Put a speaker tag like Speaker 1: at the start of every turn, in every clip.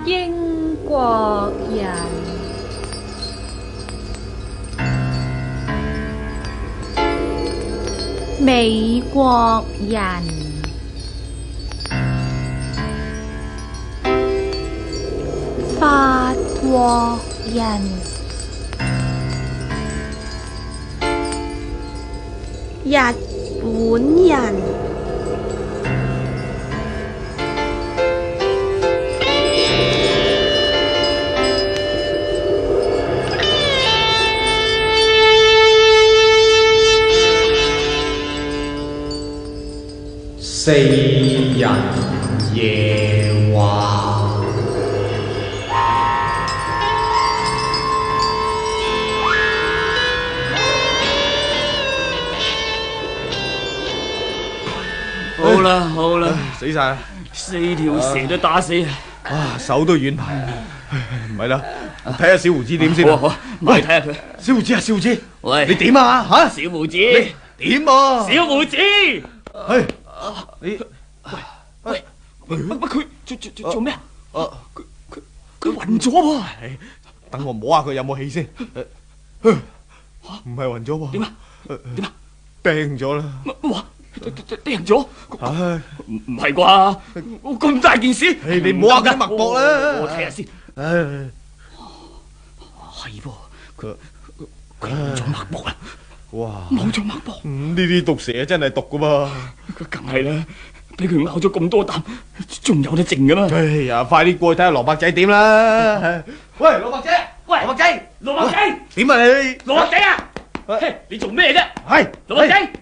Speaker 1: 英國人，美國人，法國人，日本人，
Speaker 2: 四人夜話。
Speaker 3: 好啦好啦，
Speaker 4: 死晒啦
Speaker 3: ，4條蛇都打死
Speaker 4: 啊！手都軟埋，唔係啦，睇下小胡子點先。
Speaker 3: 好，埋睇下佢。
Speaker 4: 小胡子啊，小胡子，
Speaker 3: 喂，
Speaker 4: 你點啊？吓，
Speaker 3: 小胡子，
Speaker 4: 點啊？
Speaker 3: 小胡子，
Speaker 4: 係你
Speaker 3: 喂，乜佢做咩啊？佢暈咗喎。
Speaker 4: 等我摸下佢有冇氣先。唔係暈咗喎。
Speaker 3: 點啊？
Speaker 4: 病咗啦。
Speaker 3: 哇！掟咗？
Speaker 4: 唉，
Speaker 3: 唔係啩？咁大件事？
Speaker 4: 你摸下佢脈搏啦。
Speaker 3: 我睇下先。
Speaker 4: 唉，
Speaker 3: 係噃，佢冇咗脈搏啦。
Speaker 4: 哇！
Speaker 3: 冇咗脈搏。
Speaker 4: 呢啲毒蛇真係毒噶噃。
Speaker 3: 梗係啦，俾佢咬咗咁多啖，仲有得剩噶嘛？
Speaker 4: 哎呀，快啲過去睇下蘿蔔仔點啦！喂，蘿蔔仔，
Speaker 3: 喂，
Speaker 4: 蘿蔔仔，
Speaker 3: 蘿蔔仔，
Speaker 4: 點啊你？
Speaker 3: 蘿蔔仔啊！嘿，你做咩啫？
Speaker 4: 係
Speaker 3: 蘿蔔仔，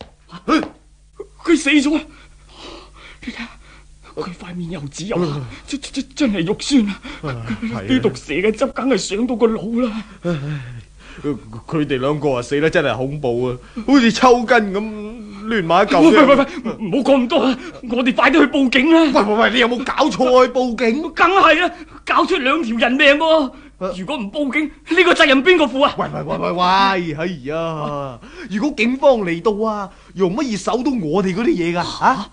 Speaker 3: 佢死咗啦！你睇下，佢塊面又紫又黑，真係肉酸啊！啲毒蛇嘅汁梗係上到個腦啦。
Speaker 4: 佢哋兩個啊死得真係恐怖啊，好似抽筋咁亂埋一嚿。
Speaker 3: 喂，唔好講咁多啊！我哋快啲去報警啦！
Speaker 4: 喂，你有冇搞錯去報警？
Speaker 3: 梗係啦，搞出2條人命喎！如果唔報警，呢個責任邊個負啊？
Speaker 4: 喂，哎呀！如果警方嚟到啊，容乜易守到我哋嗰啲嘢噶？吓？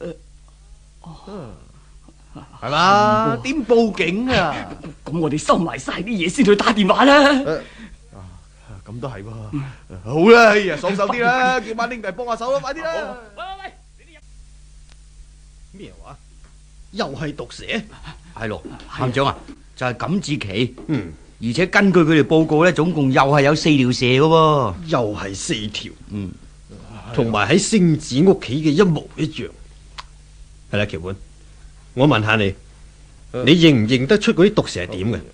Speaker 4: 係嘛？點報警啊？
Speaker 3: 咁我哋收埋晒啲嘢先去打電話啦。
Speaker 4: 咁都係喎。好啦，哎呀，爽手啲啦，叫班兄弟幫下手啦，快啲啦！
Speaker 3: 喂，
Speaker 5: 咩話？又係毒蛇？
Speaker 6: 係咯，探長啊，就係錦志奇。而且根據佢哋報告咧，總共又係有4條蛇嘅喎。
Speaker 5: 又係4條。同埋喺星子屋企嘅一模一樣。係啦，喬本，我問下你，你認唔認得出嗰啲毒蛇係點嘅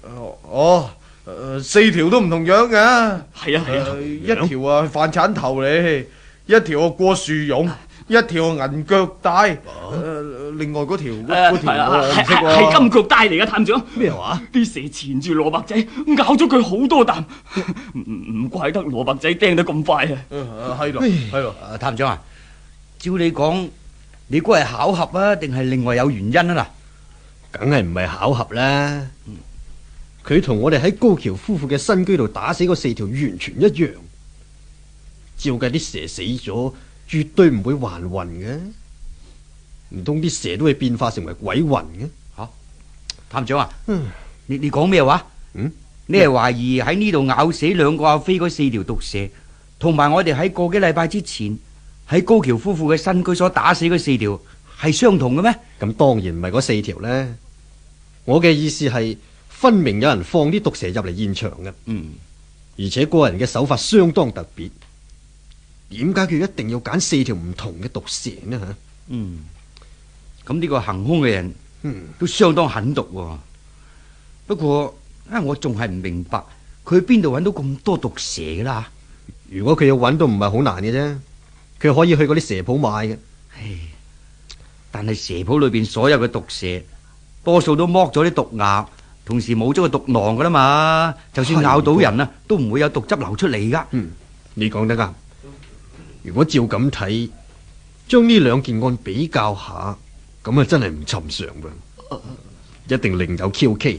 Speaker 4: ？4條都唔同樣嘅。
Speaker 3: 係啊，
Speaker 4: 一條啊飯鏟頭嚟，一條啊過樹絨，一條銀腳帶。另外嗰條黃色
Speaker 3: 係金腳帶嚟嘅，探長。
Speaker 5: 咩話？
Speaker 3: 啲蛇纏住蘿蔔仔，咬咗佢好多啖，唔怪得蘿蔔仔釘得咁快啊！
Speaker 4: 係咯，
Speaker 6: 探長啊，照你講，你估係巧合啊，定係另外有原因啊？嗱，
Speaker 5: 梗係唔係巧合啦。佢同我哋喺高橋夫婦嘅新居度打死嗰4條完全一樣。照計啲蛇死咗，絕對唔會還魂嘅。唔通啲蛇都會變化成為鬼魂嘅？
Speaker 6: 吓，探長啊，你講咩話？你係懷疑喺呢度咬死2個阿飛嗰4條毒蛇，同埋我哋喺個幾禮拜之前喺高橋夫婦嘅新居所打死嗰4條係相同嘅咩？
Speaker 5: 咁當然唔係嗰4條呢。我嘅意思係，分明有人放啲毒蛇入嚟現場嘅。而且個人嘅手法相當特別。點解佢一定要揀4條唔同嘅毒蛇呢？吓？
Speaker 6: 咁呢個行兇嘅人都相當狠毒喎。不過我仲係唔明白佢邊度揾到咁多毒蛇㗎啦。
Speaker 5: 如果佢要揾都唔係好難嘅啫，佢可以去嗰啲蛇鋪買嘅。
Speaker 6: 但係蛇鋪裏邊所有嘅毒蛇多數都剝咗啲毒牙，同時冇咗個毒囊㗎啦嘛。就算咬到人啊，都唔會有毒汁流出嚟㗎。
Speaker 5: 你講得啱。如果照咁睇，將呢2件案比較下，咁啊真係唔尋常噃，一定另有蹊蹺。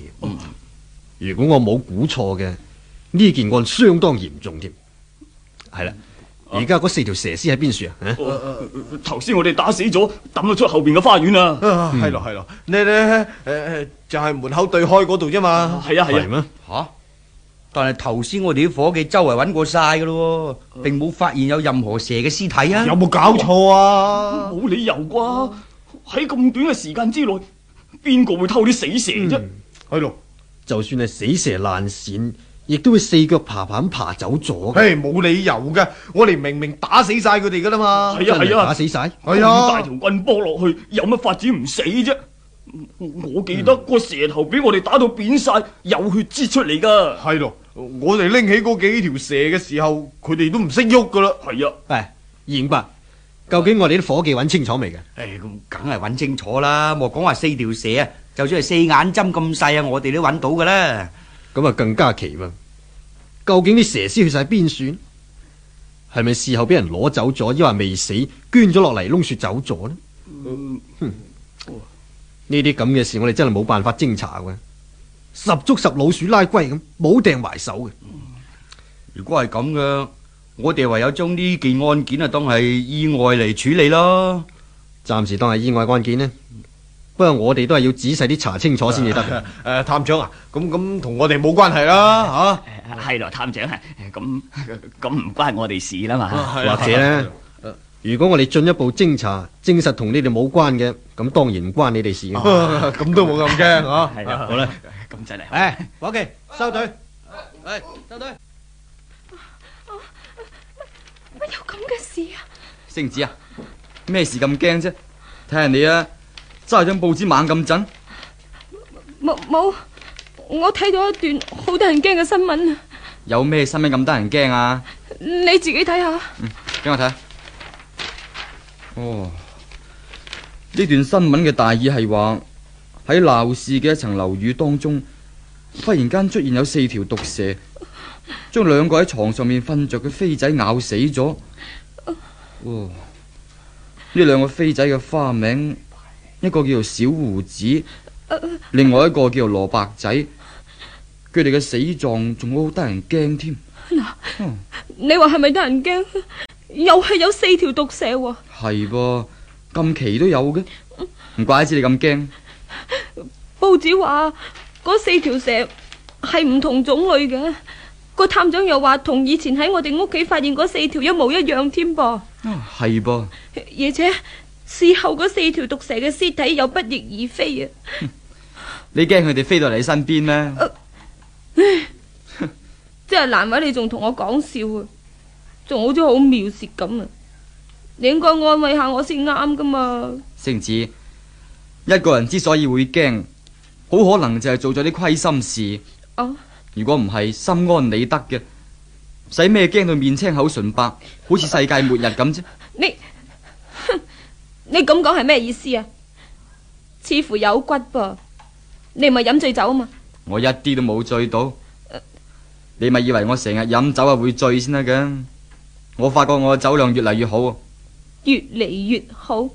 Speaker 5: 如果我冇估錯嘅，呢件案相當嚴重添。係啦， 而家嗰4條蛇屍喺邊處啊？
Speaker 3: 頭先我哋打死咗，抌咗出後邊嘅花園啊！
Speaker 4: 係咯係咯，呢就係門口對開嗰度啫嘛。
Speaker 3: 係啊係啊。
Speaker 5: 咩？
Speaker 6: 吓！但係頭先我哋啲伙計周圍揾過晒噶咯，並冇發現有任何蛇嘅屍體啊！
Speaker 4: 有冇搞錯啊？
Speaker 3: 冇理由啩？喺咁短嘅時間之內，邊個會偷啲死蛇啫？
Speaker 4: 係咯，
Speaker 5: 就算係死蛇爛鱔，亦都會4腳爬咁爬走咗。
Speaker 4: 嘿，冇理由嘅，我哋明明打死晒佢哋噶啦嘛。
Speaker 3: 係啊係啊，
Speaker 5: 打死晒。
Speaker 4: 係啊，
Speaker 3: 咁大條棍波落去，有乜法子唔死啫？我記得個蛇頭俾我哋打到扁晒，有血擠出嚟噶。
Speaker 4: 係咯，我哋拎起嗰幾條蛇嘅時候，佢哋都唔識喐噶啦。
Speaker 3: 係啊，
Speaker 5: 喂，二伯，究竟我哋啲伙計揾清楚未嘅？
Speaker 6: 咁梗係揾清楚啦，莫講話4條蛇啊，就算係4眼針咁細啊，我哋都揾到噶啦。
Speaker 5: 咁啊更加奇喎！究竟啲蛇屍去晒邊處？係咪事後俾人攞走咗，抑或未死捐咗落嚟窿樹走咗呢？呢啲咁嘅事，我哋真係冇辦法偵查嘅，十足十老鼠拉龜咁，冇掟埋手嘅。
Speaker 6: 如果係咁嘅，我哋唯有將呢件案件啊當係意外嚟處理咯。
Speaker 5: 暫時當係意外案件呢。不過我哋都係要仔細啲查清楚先至得嘅。
Speaker 4: 探長啊，咁同我哋冇關係啦嚇。
Speaker 3: 係咯，探長啊，咁唔關我哋事啦嘛。
Speaker 5: 或者呢，如果我哋進一步偵查，證實同你哋冇關嘅，咁當然唔關你哋事嘅。
Speaker 4: 咁都冇咁驚嚇。
Speaker 3: 係啊，
Speaker 5: 好啦，
Speaker 3: 咁真係。
Speaker 5: 伙計收隊，收隊。
Speaker 1: 乜有咁嘅事啊？
Speaker 7: 星子啊，咩事咁驚啫？睇下你啊，揸張報紙猛咁震。
Speaker 1: 冇，我睇到一段好得人驚嘅新聞啊！
Speaker 7: 有咩新聞咁得人驚啊？
Speaker 1: 你自己睇下。
Speaker 7: 俾我睇下。哦，呢段新聞嘅大意係話喺鬧市嘅一層樓宇當中，忽然間出現有4條毒蛇，將2個喺床上面瞓着嘅飛仔咬死咗。哦，呢2個飛仔嘅花名，一個叫做小胡子，另外一個叫做蘿蔔仔。佢哋嘅死狀仲好得人驚添。
Speaker 1: 你話係咪得人驚？又係有4條毒蛇喎。
Speaker 7: 係噃，咁奇都有嘅，唔怪之你咁驚。
Speaker 1: 報紙話嗰4條蛇係唔同種類嘅，個探長又話同以前喺我哋屋企發現嗰4條一模一樣添噃。
Speaker 7: 係噃，
Speaker 1: 而且事後嗰4條毒蛇嘅屍體又不翼而飛啊！
Speaker 7: 你驚佢哋飛到嚟你身邊咩？
Speaker 1: 真係難為你仲同我講笑啊，仲好似好妙舌咁啊！你應該安慰下我先啱噶嘛。
Speaker 7: 星子，一個人之所以會驚，好可能就係做咗啲虧心事。如果唔係心安理得嘅，使咩驚到面青口唇白，好似世界末日咁啫？
Speaker 1: 你咁講係咩意思啊？似乎有骨噃，你唔係飲醉酒啊嘛？
Speaker 7: 我一啲都冇醉到，你咪以為我成日飲酒啊會醉先得嘅？我發覺我嘅酒量越嚟越好。
Speaker 1: 越嚟越好。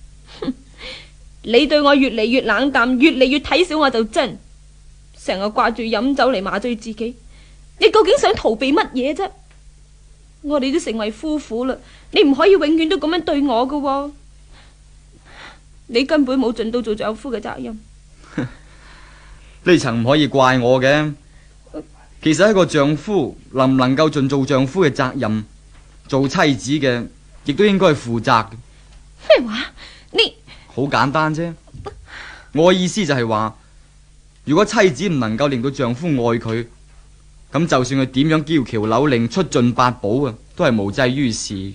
Speaker 1: 你對我越嚟越冷淡，越嚟越睇小我就真，成日掛住飲酒嚟麻醉自己。你究竟想逃避乜嘢啫？我哋都成為夫婦啦，你唔可以永遠都咁樣對我噶喎。你根本冇盡到做丈夫嘅責任。
Speaker 7: 呢層唔可以怪我嘅。其實一個丈夫能唔能夠盡做丈夫嘅責任，做妻子嘅亦都應該係負責嘅。
Speaker 1: 咩話？你
Speaker 7: 好簡單啫。我嘅意思就係話，如果妻子唔能夠令到丈夫愛佢，咁就算佢點樣嬌喬扭令、出盡八寶啊，都係無濟於事嘅。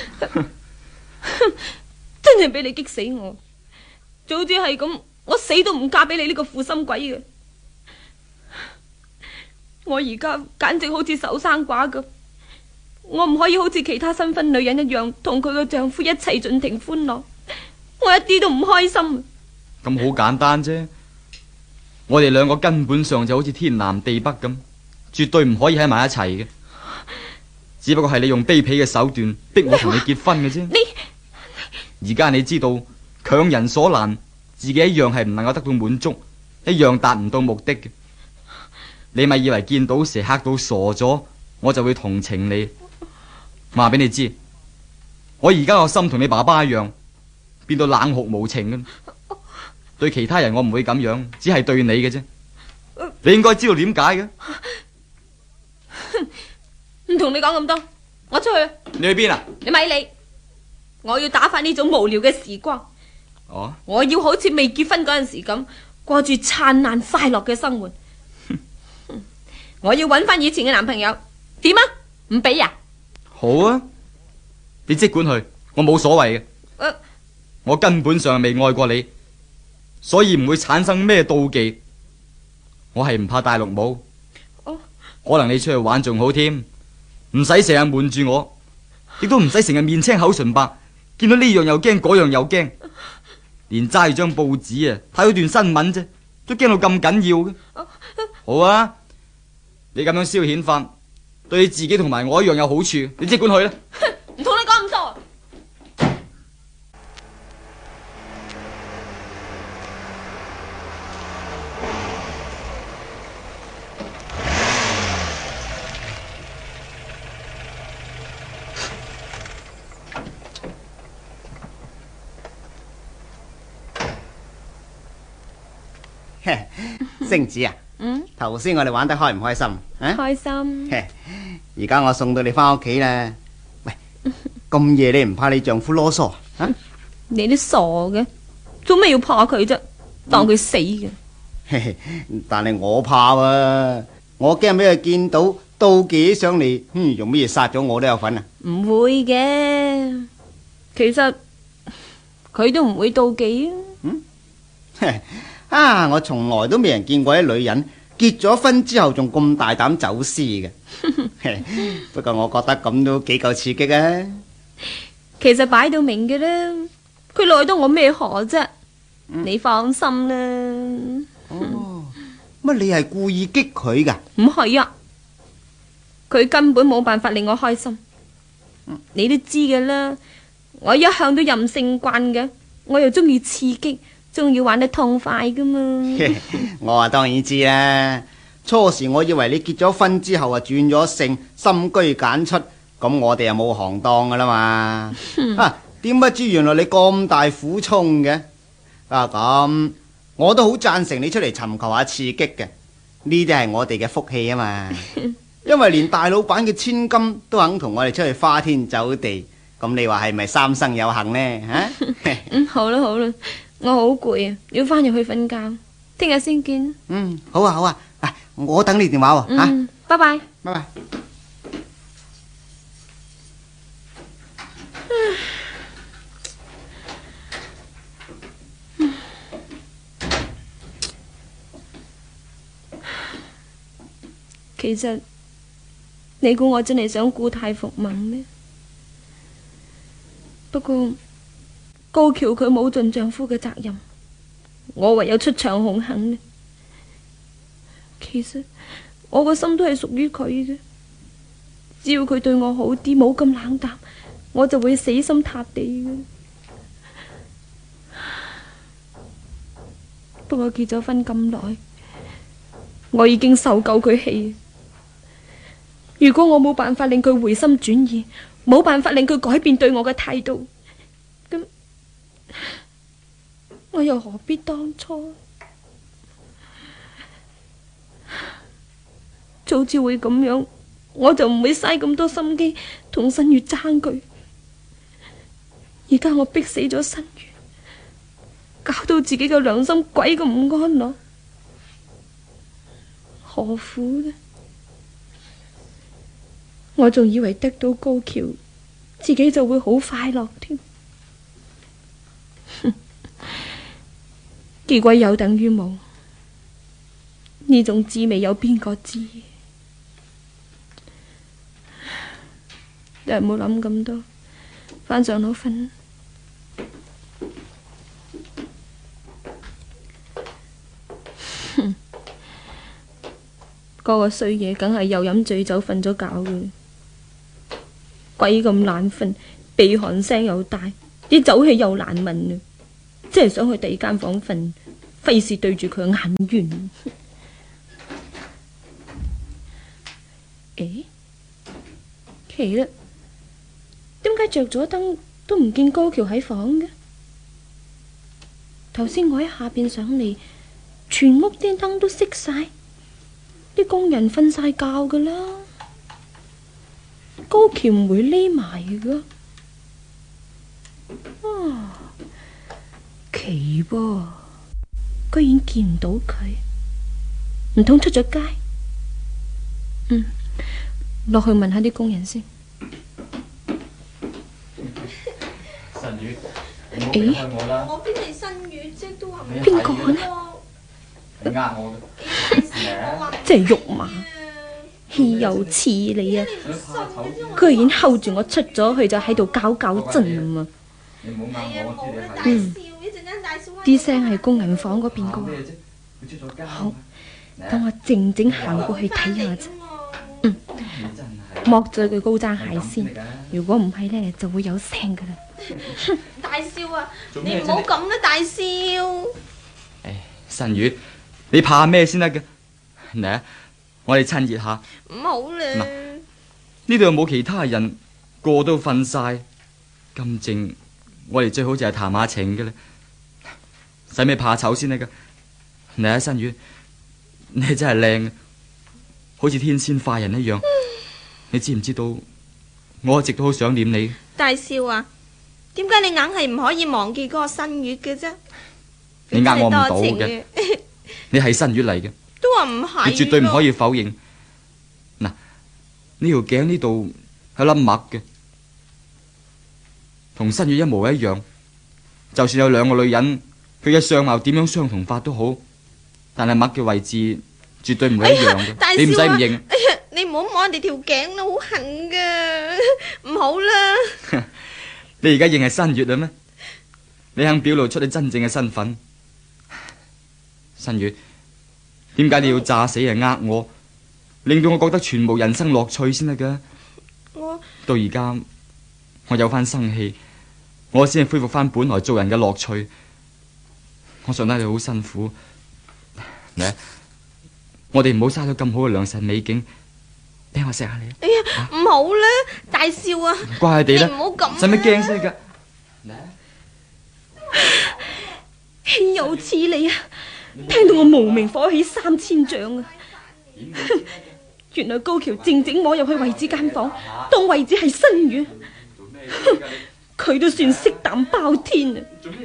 Speaker 1: 真係俾你激死我！早知係咁，我死都唔嫁俾你呢個負心鬼嘅。我而家簡直好似守生寡咁，我唔可以好似其他新婚女人一樣，同佢嘅丈夫一齊盡情歡樂，我一啲都唔開心。
Speaker 7: 咁好簡單啫，我哋2個根本上就好似天南地北咁，絕對唔可以喺埋一齊嘅。只不過係你用卑鄙嘅手段逼我同你結婚嘅啫。而家你知道強人所難，自己一樣係唔能夠得到滿足，一樣達唔到目的嘅。你咪以為見到蛇嚇到傻咗，我就會同情你？ 話俾你知，我而家個心同你爸爸一樣，變到冷酷無情嘅。對其他人我唔會咁樣，只係對你嘅啫。你應該知道點解嘅。
Speaker 1: 唔同你講咁多，我出去。
Speaker 7: 你去邊啊？
Speaker 1: 你咪理，我要打發呢種無聊嘅時光。
Speaker 7: 哦，
Speaker 1: 我要好似未結婚嗰陣時咁，過住燦爛快樂嘅生活。我要揾翻以前嘅男朋友，點啊？唔俾啊？
Speaker 7: 好啊，你即管去，我冇所謂嘅。我根本上未愛過你，所以唔會產生咩妒忌。我係唔怕戴綠帽。可能你出去玩仲好添，唔使成日瞞住我，亦都唔使成日面青口唇白，見到呢樣又驚，嗰樣又驚，連揸住張報紙啊，睇到段新聞啫，都驚到咁緊要嘅。好啊，你咁樣消遣法，對你自己同埋我一樣有好處，你即管去啦。
Speaker 1: 唔同你講咁多。
Speaker 8: 星子啊，頭先我哋玩得開唔開心？
Speaker 1: 開心。
Speaker 8: 而家我送到你翻屋企啦。喂，咁夜你唔怕你丈夫囉嗦啊？
Speaker 1: 你都傻嘅，做咩要怕佢啫？當佢死嘅。
Speaker 8: 但係我怕喎，我驚俾佢見到妒忌上嚟，用乜嘢殺咗我都有份啊？
Speaker 1: 唔會嘅，其實佢都唔會妒忌啊。
Speaker 8: 啊！我從來都未人見過啲女人結咗婚之後仲咁大膽走私嘅。不過我覺得咁都幾夠刺激啊！
Speaker 1: 其實擺到明嘅啦，佢奈得我咩何啫？你放心啦。
Speaker 8: 哦，乜你係故意激佢噶？
Speaker 1: 唔係啊，佢根本冇辦法令我開心。你都知嘅啦，我一向都任性慣嘅，我又中意刺激。仲要玩得痛快噶嘛？
Speaker 8: 我話當然知啦。初時我以為你結咗婚之後啊轉咗性，深居簡出，咁我哋又冇行當噶啦嘛。點不知原來你咁大苦衷嘅？咁我都好贊成你出嚟尋求下刺激嘅。呢啲係我哋嘅福氣啊嘛。因為連大老闆嘅千金都肯同我哋出去花天酒地，咁你話係咪三生有幸呢？
Speaker 1: 好啦好啦。我好攰啊，要翻入去瞓覺，聽日先見。
Speaker 8: 好啊好啊，我等你電話喎。
Speaker 1: 拜拜。
Speaker 8: 拜拜。
Speaker 1: 其實你估我真係想故態復萌咩？不過高橋佢冇盡丈夫嘅責任，我唯有出場恐嚇。其實我個心都係屬於佢嘅，只要佢對我好啲，冇咁冷淡，我就會死心塌地嘅。不過結咗婚咁耐，我已經受夠佢氣。如果我冇辦法令佢回心轉意，冇辦法令佢改變對我嘅態度，咁我又何必當初？早知會咁樣，我就唔會嘥咁多心機同新月爭佢。而家我逼死咗新月，搞到自己嘅良心鬼咁唔安樂，何苦呢？我仲以為得到高橋，自己就會好快樂添。結果有等於冇，呢種滋味有邊個知？又冇諗咁多，返上樓瞓。嗰個衰嘢梗係又飲醉酒瞓咗覺嘅，鬼咁懶瞓，鼻鼾聲又大，啲酒氣又難聞啊！真係想去第二間房瞓，費事對住佢眼冤。誒，奇啦， 點解着咗燈都唔見高橋喺房嘅？頭先我喺下邊上嚟，全屋啲燈都熄晒，啲工人瞓晒覺噶啦。高橋唔會匿埋噶。奇噃，居然見唔到佢，唔通出咗街？落去問下啲工人先。
Speaker 7: 神宇，你唔好離開我啦！
Speaker 9: 我邊係新月啫，都話唔
Speaker 1: 邊個呢？
Speaker 7: 你呃我嘅，
Speaker 1: 真係肉麻，豈有此理啊！居然睺住我出咗去就喺度搞震咁啊！
Speaker 7: 你唔好呃我，我知你係。
Speaker 9: 大笑，一陣間大笑。
Speaker 1: 啲聲係工人房嗰邊個。
Speaker 7: 咩啫？佢出咗街。
Speaker 1: 好，等我靜靜行過去睇下啫。
Speaker 7: 你真係。
Speaker 1: 剝咗佢高踭鞋先，如果唔係呢，就會有聲噶啦。
Speaker 9: 大笑啊！你唔好咁啦，大笑。
Speaker 7: 唉，神宇，你怕咩先得嘅？嚟啊，我哋趁熱下。
Speaker 9: 唔好啦。
Speaker 7: 嗱，呢度又冇其他人，個都瞓晒，咁靜，我哋最好就係談下情嘅啦。使咩怕醜先得噶？嚟啊，神宇，你真係靚，好似天仙化人一樣。你知唔知道？我一直都好想念你。
Speaker 9: 大笑啊！點解你硬係唔可以忘記嗰個新月嘅啫？
Speaker 7: 你呃我唔到
Speaker 9: 多情
Speaker 7: 嘅，你係新月嚟嘅，
Speaker 9: 都話唔係。
Speaker 7: 你絕對唔可以否認。嗱，呢條頸呢度係粒墨嘅，同新月一模一樣。就算有兩個女人，佢嘅相貌點樣相同法都好，但係墨嘅位置絕對唔會一樣嘅。
Speaker 9: 大笑啊！
Speaker 7: 你唔使唔認。
Speaker 9: 你唔好摸人哋條頸啦，好痕噶，唔好啦。
Speaker 7: 你而家認係新月啦咩？你肯表露出你真正嘅身份？新月，點解你要詐死嚟呃我，令到我覺得全無人生樂趣先得噶？到而家我有翻生氣，我先係恢復翻本來做人嘅樂趣。我想得你好辛苦，嚟，我哋唔好嘥咗咁好嘅良辰美景。俾我錫下你。
Speaker 9: 哎呀，唔好啦，大笑啊！
Speaker 7: 乖地啦，
Speaker 9: 你唔好咁。
Speaker 7: 使乜驚先噶？
Speaker 1: 豈有此理啊！聽到我無名火起3000丈啊！原來高橋靜摸入去惠子間房，當惠子係新月，佢都算色膽包天啊！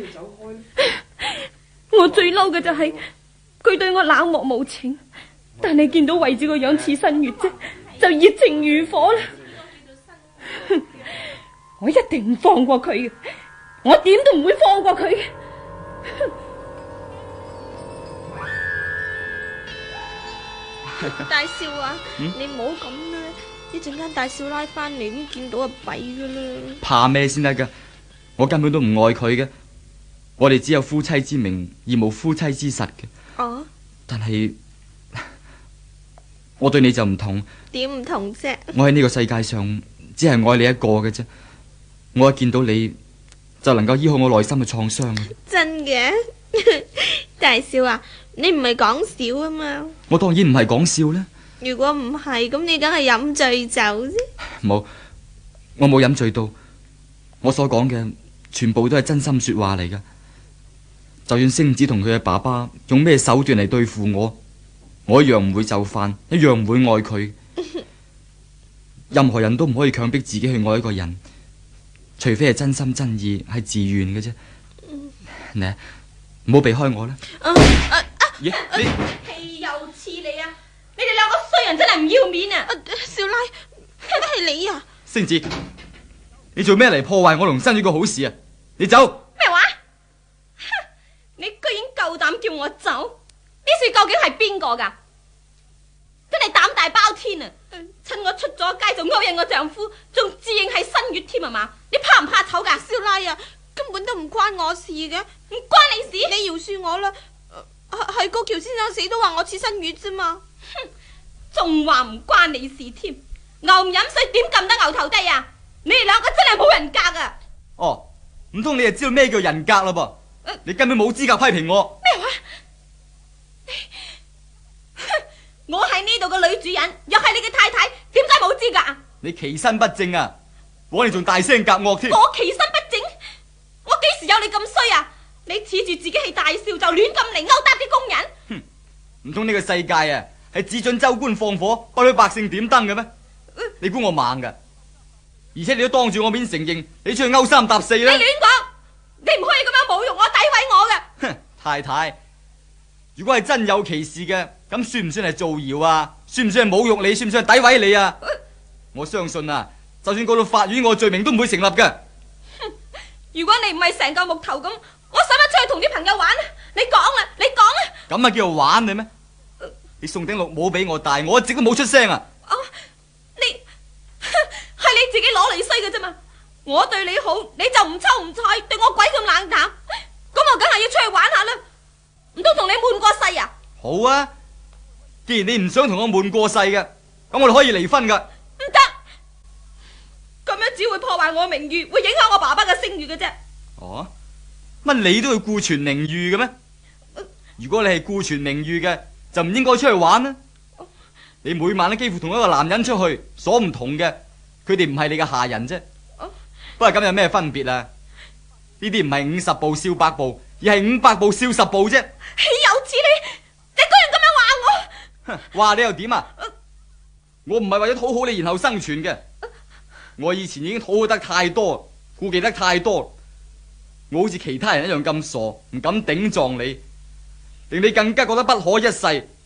Speaker 1: 我最嬲嘅就係佢對我冷漠無情，但係見到惠子個樣似新月啫，就熱情如火啦！我一定唔放過佢嘅，我點都唔會放過佢嘅。
Speaker 9: 大少啊，你唔好咁啦，一陣間大少拉翻嚟咁見到啊弊噶啦。
Speaker 7: 怕咩先得噶？我根本都唔愛佢嘅，我哋只有夫妻之名而無夫妻之實嘅。
Speaker 9: 啊？
Speaker 7: 但係我對你就唔同。
Speaker 9: 點唔同啫？
Speaker 7: 我喺呢個世界上只係愛你一個嘅啫。我一見到你就能夠醫好我內心嘅創傷。
Speaker 9: 真嘅？大少啊，你唔係講笑啊嘛？
Speaker 7: 我當然唔係講笑啦。
Speaker 9: 如果唔係，咁你梗係飲醉酒啫。
Speaker 7: 冇，我冇飲醉到。我所講嘅全部都係真心說話嚟噶。就算星子同佢嘅爸爸用咩手段嚟對付我一樣唔會就範，一樣唔會愛佢。任何人都唔可以強迫自己去愛一個人，除非係真心真意，係自願嘅啫。呢，唔好避開我啦。
Speaker 1: 豈有此理啊！你哋兩個衰人真係唔要面啊！
Speaker 9: 少奶，係你啊！
Speaker 7: 星子，你做咩嚟破壞我同新宇個好事啊？你走！
Speaker 1: 咩話？你居然夠膽叫我走？呢事究竟係邊個噶？真係膽大包天啊！趁我出咗街就勾引我丈夫，仲自認係新月添啊嘛？你怕唔怕醜噶？
Speaker 9: 少奶啊，根本都唔關我事嘅，
Speaker 1: 唔關你事。
Speaker 9: 你饒恕我啦。係高橋先生死都話我似新月啫嘛。
Speaker 1: 哼，仲話唔關你事添？牛唔飲水點撳得牛頭低啊？你哋兩個真係冇人格啊！
Speaker 7: 哦，唔通你就知道咩叫人格啦噃？你根本冇資格批評我。
Speaker 1: 咩話？我係呢度嘅女主人，又係你嘅太太，點解冇資格啊？
Speaker 7: 你其身不正啊！ 枉你仲大聲夾惡添。
Speaker 1: 我其身不正，我幾時有你咁衰啊？你恃住自己係大少就亂咁嚟勾搭啲工人？
Speaker 7: 唔通呢個世界啊係只准州官放火，不許百姓點燈嘅咩？你估我盲噶？而且你都當住我面承認，你出去勾三搭四啦！
Speaker 1: 你亂講，你唔可以咁樣侮辱我、詆毀我嘅。
Speaker 7: 哼，太太，如果係真有其事嘅，咁算唔算係造謠啊？算唔算係侮辱你？算唔算係詆毀你啊？我相信啊，就算告到法院，我罪名都唔會成立嘅。
Speaker 1: 如果你唔係成嚿木頭咁，我使乜出去同啲朋友玩啊？你講啦，你講啊！
Speaker 7: 咁啊叫做玩你咩？你送頂綠帽俾我戴，我一直都冇出聲啊！
Speaker 1: 你係你自己攞嚟衰嘅啫嘛！我對你好，你就唔抽唔睬，對我鬼咁冷淡，咁我梗係要出去玩下啦！唔通同你悶過世啊？
Speaker 7: 好啊，既然你唔想同我悶過世嘅，咁我哋可以離婚噶。
Speaker 1: 唔得，咁樣只會破壞我嘅名譽，會影響我爸爸嘅聲譽嘅啫。
Speaker 7: 哦，乜你都要顧全名譽嘅咩？如果你係顧全名譽嘅，就唔應該出去玩啦。你每晚都幾乎同一個男人出去，所唔同嘅，佢哋唔係你嘅下人啫。不過咁有咩分別啊？呢啲唔係50步笑百步，而係500步笑10步啫。
Speaker 1: 豈有此理！你居然咁樣話我！
Speaker 7: 哼，話你又點啊？我唔係為咗討好你然後生存嘅。我以前已經討好得太多，顧忌得太多。我好似其他人一樣咁傻，唔敢頂撞你，令你更加覺得不可一世。